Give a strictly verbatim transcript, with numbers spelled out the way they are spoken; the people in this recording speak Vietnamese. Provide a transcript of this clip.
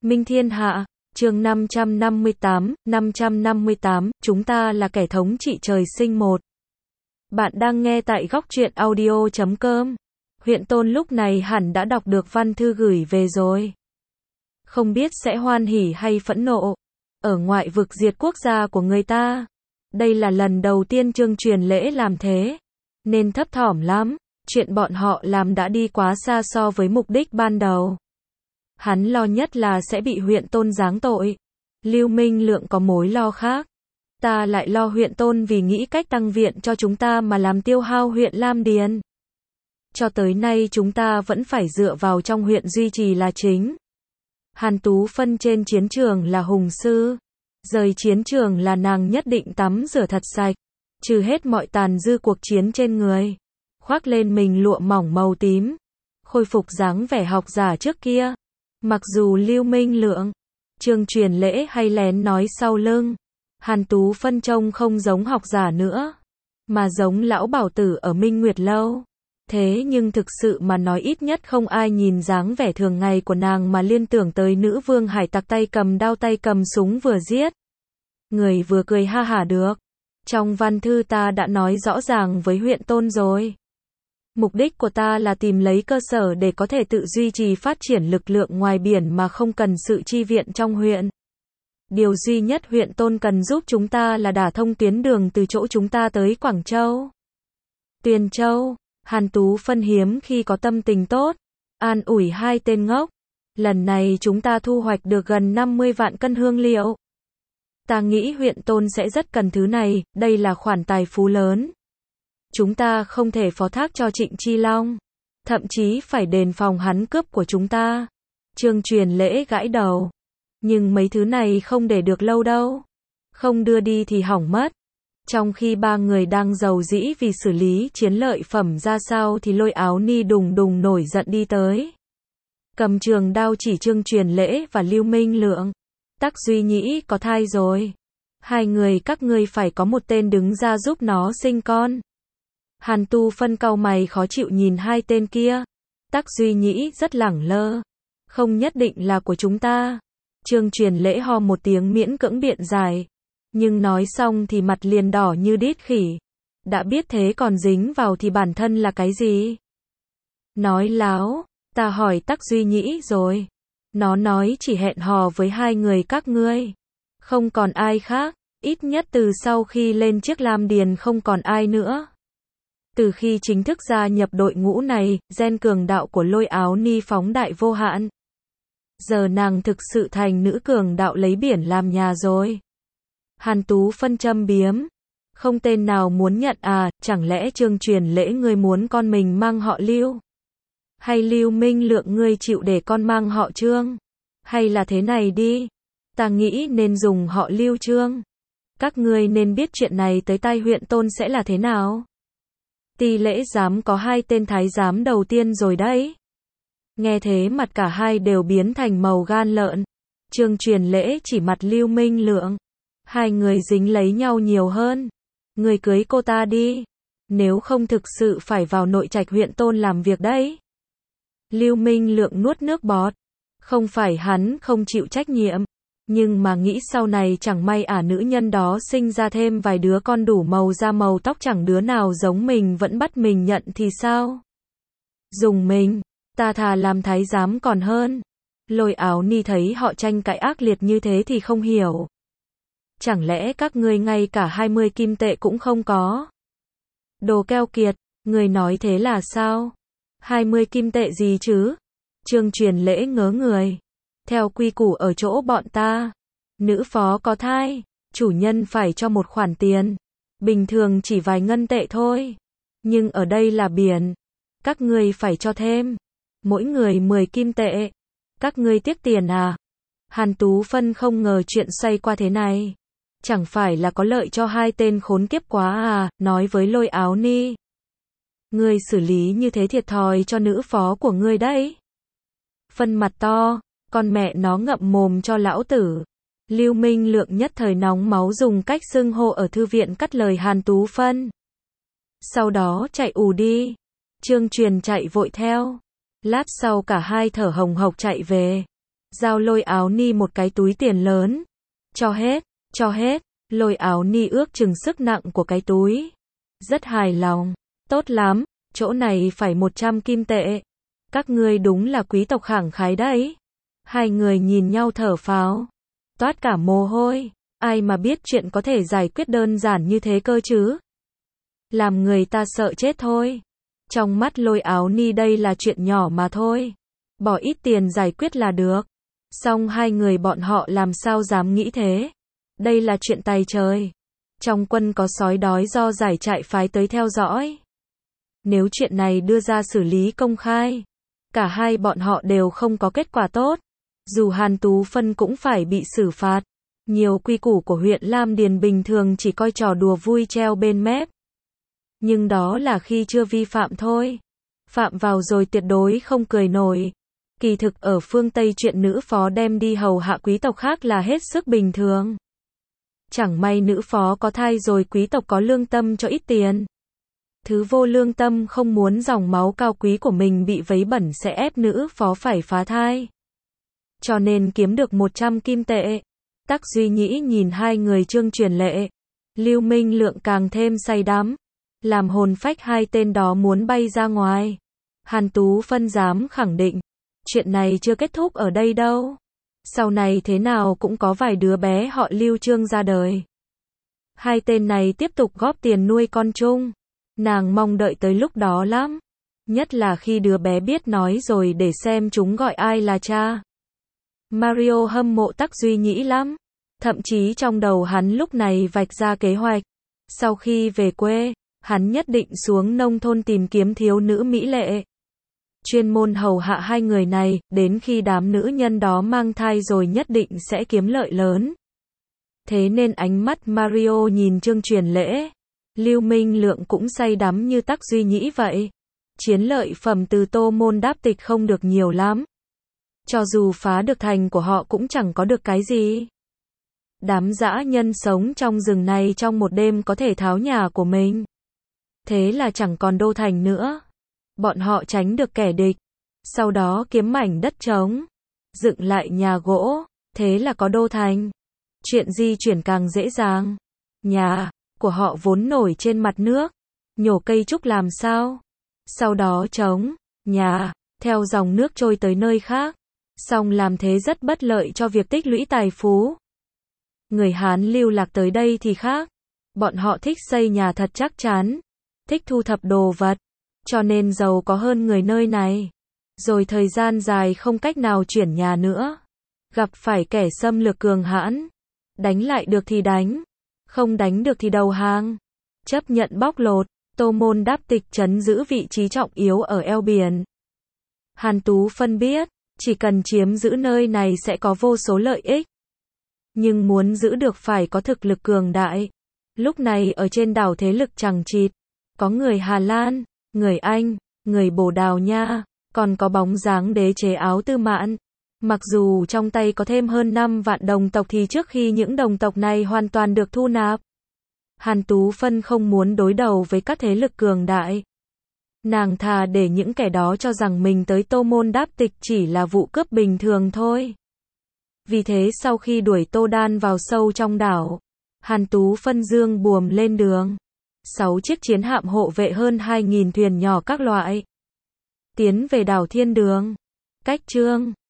Minh Thiên Hạ, chương năm trăm năm mươi tám, năm trăm năm mươi tám, chúng ta là kẻ thống trị trời sinh một. Bạn đang nghe tại góc truyện audio chấm com. Huyện Tôn lúc này hẳn đã đọc được văn thư gửi về rồi. Không biết sẽ hoan hỉ hay phẫn nộ. Ở ngoại vực diệt quốc gia của người ta. Đây là lần đầu tiên Trương Truyền Lễ làm thế. Nên thấp thỏm lắm. Chuyện bọn họ làm đã đi quá xa so với mục đích ban đầu. Hắn lo nhất là sẽ bị huyện Tôn giáng tội. Lưu Minh Lượng có mối lo khác. Ta lại lo huyện Tôn vì nghĩ cách tăng viện cho chúng ta mà làm tiêu hao huyện Lam Điền. Cho tới nay chúng ta vẫn phải dựa vào trong huyện duy trì là chính. Hàn Tú Phân trên chiến trường là hùng sư. Rời chiến trường là nàng nhất định tắm rửa thật sạch. Trừ hết mọi tàn dư cuộc chiến trên người. Khoác lên mình lụa mỏng màu tím. Khôi phục dáng vẻ học giả trước kia. Mặc dù Lưu Minh Lượng, Trương Truyền Lễ hay lén nói sau lưng, Hàn Tú Phân trông không giống học giả nữa, mà giống lão bảo tử ở Minh Nguyệt Lâu. Thế nhưng thực sự mà nói ít nhất không ai nhìn dáng vẻ thường ngày của nàng mà liên tưởng tới nữ vương hải tặc tay cầm đao tay cầm súng vừa giết. Người vừa cười ha hả được. Trong văn thư ta đã nói rõ ràng với huyện Tôn rồi. Mục đích của ta là tìm lấy cơ sở để có thể tự duy trì phát triển lực lượng ngoài biển mà không cần sự chi viện trong huyện. Điều duy nhất huyện Tôn cần giúp chúng ta là đả thông tuyến đường từ chỗ chúng ta tới Quảng Châu. Tuyền Châu, Hàn Tú Phân hiếm khi có tâm tình tốt, an ủi hai tên ngốc. Lần này chúng ta thu hoạch được gần năm mươi vạn cân hương liệu. Ta nghĩ huyện Tôn sẽ rất cần thứ này, đây là khoản tài phú lớn. Chúng ta không thể phó thác cho Trịnh Chi Long. Thậm chí phải đề phòng hắn cướp của chúng ta. Trương Truyền Lễ gãi đầu. Nhưng mấy thứ này không để được lâu đâu. Không đưa đi thì hỏng mất. Trong khi ba người đang giàu dĩ vì xử lý chiến lợi phẩm ra sao thì Lôi Áo Ni đùng đùng nổi giận đi tới. Cầm trường đao chỉ Trương Truyền Lễ và Lưu Minh Lượng. Tắc Duy Nhĩ có thai rồi. Hai người các ngươi phải có một tên đứng ra giúp nó sinh con. Hàn Tu Phân cau mày khó chịu nhìn hai tên kia. Tắc Duy Nhĩ rất lẳng lơ. Không nhất định là của chúng ta. Trương Truyền Lễ ho một tiếng miễn cưỡng biện giải. Nhưng nói xong thì mặt liền đỏ như đít khỉ. Đã biết thế còn dính vào thì bản thân là cái gì? Nói láo, ta hỏi Tắc Duy Nhĩ rồi. Nó nói chỉ hẹn hò với hai người các ngươi. Không còn ai khác, ít nhất từ sau khi lên chiếc Lam Điền không còn ai nữa. Từ khi chính thức gia nhập đội ngũ này, gen cường đạo của Lôi Áo Ni phóng đại vô hạn. Giờ nàng thực sự thành nữ cường đạo lấy biển làm nhà rồi. Hàn Tú Phân châm biếm. Không tên nào muốn nhận à, chẳng lẽ Trương Truyền Lễ ngươi muốn con mình mang họ Lưu? Hay Lưu Minh Lượng ngươi chịu để con mang họ Trương? Hay là thế này đi, ta nghĩ nên dùng họ Lưu Trương. Các ngươi nên biết chuyện này tới tai huyện Tôn sẽ là thế nào. Ti Lễ giám có hai tên thái giám đầu tiên rồi đấy. Nghe thế mặt cả hai đều biến thành màu gan lợn. Trương Truyền Lễ chỉ mặt Lưu Minh Lượng. Hai người dính lấy nhau nhiều hơn. Người cưới cô ta đi. Nếu không thực sự phải vào nội trạch huyện Tôn làm việc đấy. Lưu Minh Lượng nuốt nước bọt. Không phải hắn không chịu trách nhiệm. Nhưng mà nghĩ sau này chẳng may ả nữ nhân đó sinh ra thêm vài đứa con đủ màu da màu tóc chẳng đứa nào giống mình vẫn bắt mình nhận thì sao? Dùng mình, ta thà làm thái giám còn hơn. Lôi Áo Ni thấy họ tranh cãi ác liệt như thế thì không hiểu. Chẳng lẽ các ngươi ngay cả hai mươi kim tệ cũng không có? Đồ keo kiệt, người nói thế là sao? hai mươi kim tệ gì chứ? Trương Truyền Lễ ngớ người. Theo quy củ ở chỗ bọn ta, nữ phó có thai, chủ nhân phải cho một khoản tiền. Bình thường chỉ vài ngân tệ thôi. Nhưng ở đây là biển. Các ngươi phải cho thêm. Mỗi người mười kim tệ. Các ngươi tiếc tiền à? Hàn Tú Phân không ngờ chuyện xoay qua thế này. Chẳng phải là có lợi cho hai tên khốn kiếp quá à, nói với Lôi Áo Ni. Ngươi xử lý như thế thiệt thòi cho nữ phó của ngươi đấy. Phân mặt to. Con mẹ nó ngậm mồm cho lão tử. Lưu Minh Lượng nhất thời nóng máu dùng cách xưng hô ở thư viện cắt lời Hàn Tú Phân. Sau đó chạy ù đi. Trương Truyền chạy vội theo. Lát sau cả hai thở hồng hộc chạy về. giao Lôi Áo Ni một cái túi tiền lớn. Cho hết, cho hết, Lôi Áo Ni ước chừng sức nặng của cái túi. Rất hài lòng, tốt lắm, chỗ này phải một trăm kim tệ. Các ngươi đúng là quý tộc khẳng khái đấy. Hai người nhìn nhau thở phào, toát cả mồ hôi, ai mà biết chuyện có thể giải quyết đơn giản như thế cơ chứ. Làm người ta sợ chết thôi. Trong mắt Lôi Áo Ni đây là chuyện nhỏ mà thôi. Bỏ ít tiền giải quyết là được. Song hai người bọn họ làm sao dám nghĩ thế. Đây là chuyện tày trời. Trong quân có sói đói do giải trại phái tới theo dõi. Nếu chuyện này đưa ra xử lý công khai, cả hai bọn họ đều không có kết quả tốt. Dù Hàn Tú Phân cũng phải bị xử phạt. Nhiều quy củ của huyện Lam Điền bình thường chỉ coi trò đùa vui treo bên mép. Nhưng đó là khi chưa vi phạm thôi. Phạm vào rồi tuyệt đối không cười nổi. Kỳ thực ở phương Tây chuyện nữ phó đem đi hầu hạ quý tộc khác là hết sức bình thường. Chẳng may nữ phó có thai rồi quý tộc có lương tâm cho ít tiền. Thứ vô lương tâm không muốn dòng máu cao quý của mình bị vấy bẩn sẽ ép nữ phó phải phá thai. Cho nên kiếm được một trăm kim tệ. Tắc Duy Nhĩ nhìn hai người Trương Truyền Lệ, Lưu Minh Lượng càng thêm say đắm. Làm hồn phách hai tên đó muốn bay ra ngoài. Hàn Tú Phân dám khẳng định, chuyện này chưa kết thúc ở đây đâu. Sau này thế nào cũng có vài đứa bé họ Lưu Trương ra đời. Hai tên này tiếp tục góp tiền nuôi con chung. Nàng mong đợi tới lúc đó lắm. Nhất là khi đứa bé biết nói rồi để xem chúng gọi ai là cha. Mario hâm mộ Tắc Duy Nhĩ lắm. Thậm chí trong đầu hắn lúc này vạch ra kế hoạch. Sau khi về quê, hắn nhất định xuống nông thôn tìm kiếm thiếu nữ mỹ lệ. Chuyên môn hầu hạ hai người này, đến khi đám nữ nhân đó mang thai rồi nhất định sẽ kiếm lợi lớn. Thế nên ánh mắt Mario nhìn Trương Truyền Lễ, Lưu Minh Lượng cũng say đắm như Tắc Duy Nhĩ vậy. Chiến lợi phẩm từ Tô Môn Đáp Tịch không được nhiều lắm. Cho dù phá được thành của họ cũng chẳng có được cái gì. Đám dã nhân sống trong rừng này trong một đêm có thể tháo nhà của mình. Thế là chẳng còn đô thành nữa. Bọn họ tránh được kẻ địch. Sau đó kiếm mảnh đất trống. Dựng lại nhà gỗ. Thế là có đô thành. Chuyện di chuyển càng dễ dàng. Nhà của họ vốn nổi trên mặt nước. Nhổ cây trúc làm sao. Sau đó trống nhà theo dòng nước trôi tới nơi khác. Song làm thế rất bất lợi cho việc tích lũy tài phú. Người Hán lưu lạc tới đây thì khác. Bọn họ thích xây nhà thật chắc chắn. Thích thu thập đồ vật. Cho nên giàu có hơn người nơi này. Rồi thời gian dài không cách nào chuyển nhà nữa. Gặp phải kẻ xâm lược cường hãn. Đánh lại được thì đánh. Không đánh được thì đầu hàng. Chấp nhận bóc lột. Tô Môn Đáp Tịch trấn giữ vị trí trọng yếu ở eo biển. Hàn Tú Phân biết, chỉ cần chiếm giữ nơi này sẽ có vô số lợi ích. Nhưng muốn giữ được phải có thực lực cường đại. Lúc này ở trên đảo thế lực chằng chịt. Có người Hà Lan, người Anh, người Bồ Đào Nha, còn có bóng dáng đế chế Áo Tư Mạn. Mặc dù trong tay có thêm hơn năm vạn đồng tộc thì trước khi những đồng tộc này hoàn toàn được thu nạp, Hàn Tú Phân không muốn đối đầu với các thế lực cường đại. Nàng thà để những kẻ đó cho rằng mình tới Tô Môn Đáp Tịch chỉ là vụ cướp bình thường thôi. Vì thế sau khi đuổi Tô Đan vào sâu trong đảo, Hàn Tú Phân dương buồm lên đường. Sáu chiếc chiến hạm hộ vệ hơn hai nghìn thuyền nhỏ các loại. Tiến về đảo Thiên Đường. Cách chương